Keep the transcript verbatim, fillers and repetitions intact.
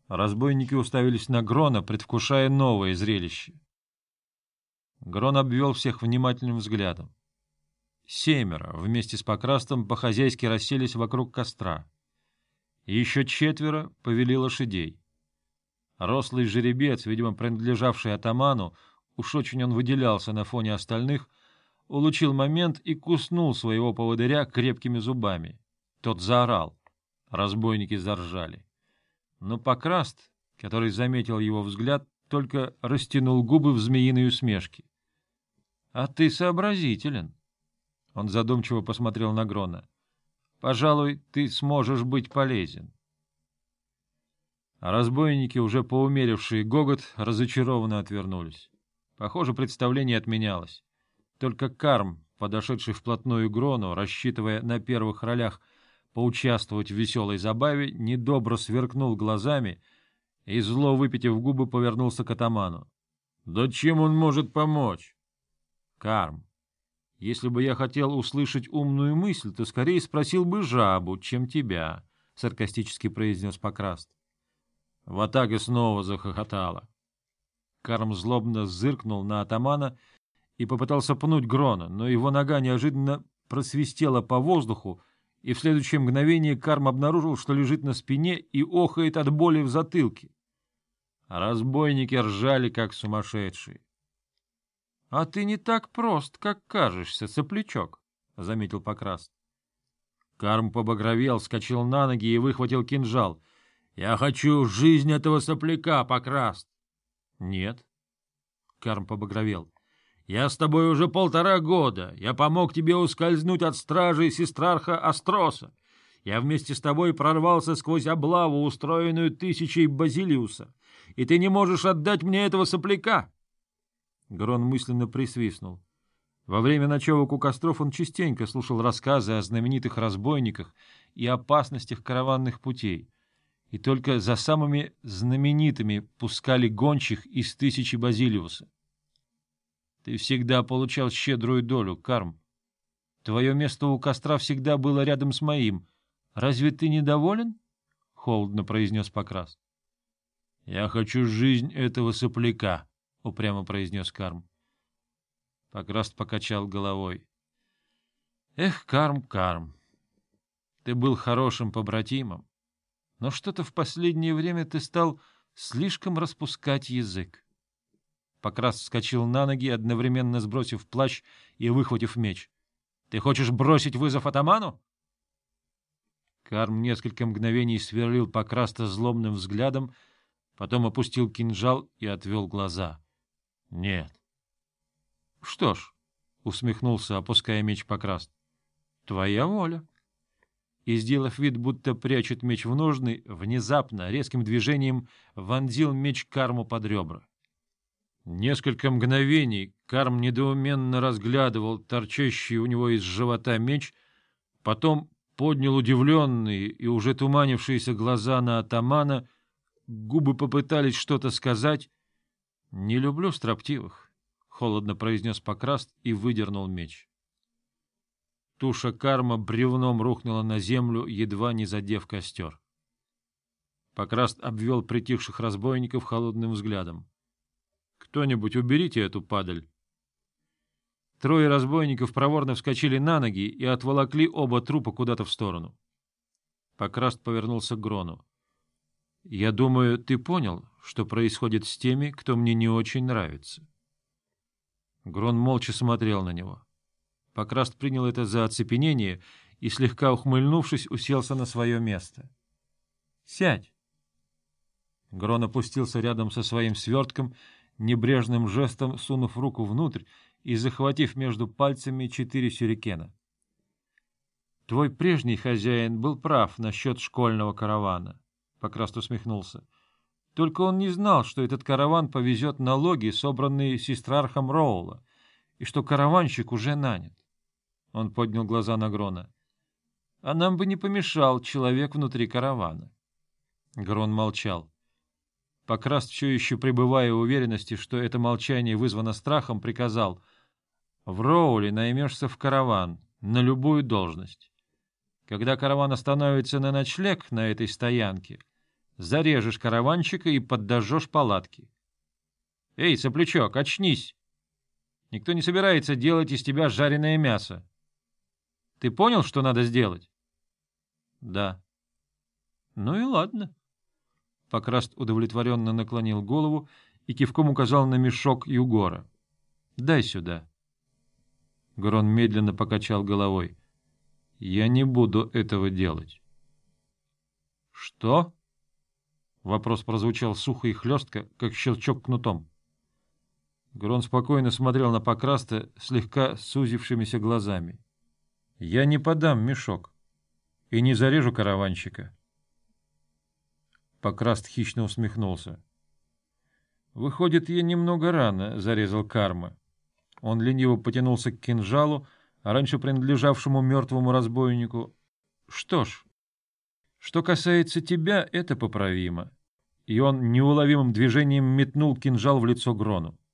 Разбойники уставились на Грона, предвкушая новое зрелище. Грон обвел всех внимательным взглядом. Семеро вместе с Покрастом по-хозяйски расселись вокруг костра. Еще четверо повели лошадей. Рослый жеребец, видимо, принадлежавший атаману, уж очень он выделялся на фоне остальных, улучил момент и куснул своего поводыря крепкими зубами. Тот заорал. Разбойники заржали. Но Покраст, который заметил его взгляд, только растянул губы в змеиной усмешке. — А ты сообразителен. Он задумчиво посмотрел на Грона. — Пожалуй, ты сможешь быть полезен. А разбойники, уже поумерившие гогот, разочарованно отвернулись. Похоже, представление отменялось. Только Карм, подошедший вплотную к Грону, рассчитывая на первых ролях поучаствовать в веселой забаве, недобро сверкнул глазами и, зло выпитив губы, повернулся к атаману. — Да чем он может помочь? — Карм, если бы я хотел услышать умную мысль, то скорее спросил бы жабу, чем тебя, — саркастически произнес Покраст. Ватага снова захохотала. Карм злобно зыркнул на атамана и попытался пнуть Грона, но его нога неожиданно просвистела по воздуху, и в следующее мгновение Карм обнаружил, что лежит на спине и охает от боли в затылке. Разбойники ржали, как сумасшедшие. — А ты не так прост, как кажешься, соплячок, — заметил Покраст. Карм побагровел, вскочил на ноги и выхватил кинжал. — Я хочу жизнь этого сопляка, Покраст. — Нет. Карм побагровел. — Я с тобой уже полтора года. Я помог тебе ускользнуть от стражи сестрарха Астроса. Я вместе с тобой прорвался сквозь облаву, устроенную тысячей Базилиуса. И ты не можешь отдать мне этого сопляка. Грон мысленно присвистнул. Во время ночевок у костров он частенько слушал рассказы о знаменитых разбойниках и опасностях караванных путей, и только за самыми знаменитыми пускали гончих из тысячи Базилиуса. Ты всегда получал щедрую долю, Карм. Твое место у костра всегда было рядом с моим. Разве ты недоволен? — холодно произнес Покраст. — Я хочу жизнь этого сопляка, — упрямо произнес Карм. Покраст покачал головой. — Эх, Карм, Карм, ты был хорошим побратимом, но что-то в последнее время ты стал слишком распускать язык. Покраст вскочил на ноги, одновременно сбросив плащ и выхватив меч. — Ты хочешь бросить вызов атаману? Карм несколько мгновений сверлил Покраста злобным взглядом, потом опустил кинжал и отвел глаза. — Нет. — Что ж, — усмехнулся, опуская меч Покраст, — твоя воля. И, сделав вид, будто прячет меч в ножны, внезапно, резким движением вонзил меч Карму под ребра. Несколько мгновений Карм недоуменно разглядывал торчащий у него из живота меч, потом поднял удивленные и уже туманившиеся глаза на атамана, губы попытались что-то сказать. — Не люблю строптивых, — холодно произнес Покраст и выдернул меч. Туша Карма бревном рухнула на землю, едва не задев костер. Покраст обвел притихших разбойников холодным взглядом. — Кто-нибудь уберите эту падаль. Трое разбойников проворно вскочили на ноги и отволокли оба трупа куда-то в сторону. Покраст повернулся к Грону. — Я думаю, ты понял, что происходит с теми, кто мне не очень нравится. Грон молча смотрел на него. Покраст принял это за оцепенение и, слегка ухмыльнувшись, уселся на свое место. — Сядь. Грон опустился рядом со своим свертком, небрежным жестом сунув руку внутрь и захватив между пальцами четыре сюрикена. — Твой прежний хозяин был прав насчет школьного каравана, — Покраст усмехнулся. — Только он не знал, что этот караван повезет налоги, собранные сестрархом Роула, и что караванщик уже нанят. Он поднял глаза на Грона. — А нам бы не помешал человек внутри каравана. Грон молчал. Покраст, все еще пребывая в уверенности, что это молчание вызвано страхом, приказал: — В Роуле наймешься в караван, на любую должность. Когда караван остановится на ночлег на этой стоянке, зарежешь караванщика и подожжешь палатки. Эй, соплячок, очнись! Никто не собирается делать из тебя жареное мясо. Ты понял, что надо сделать? — Да. — Ну и ладно. Покраст удовлетворенно наклонил голову и кивком указал на мешок Югора. — Дай сюда. Грон медленно покачал головой. — Я не буду этого делать. — Что? — вопрос прозвучал сухо и хлестко, как щелчок кнутом. Грон спокойно смотрел на Покраста слегка сузившимися глазами. — Я не подам мешок и не зарежу караванщика. Покраст хищно усмехнулся. — Выходит, я немного рано зарезал Карма. Он лениво потянулся к кинжалу, раньше принадлежавшему мертвому разбойнику. — Что ж, что касается тебя, это поправимо. И он неуловимым движением метнул кинжал в лицо Грону.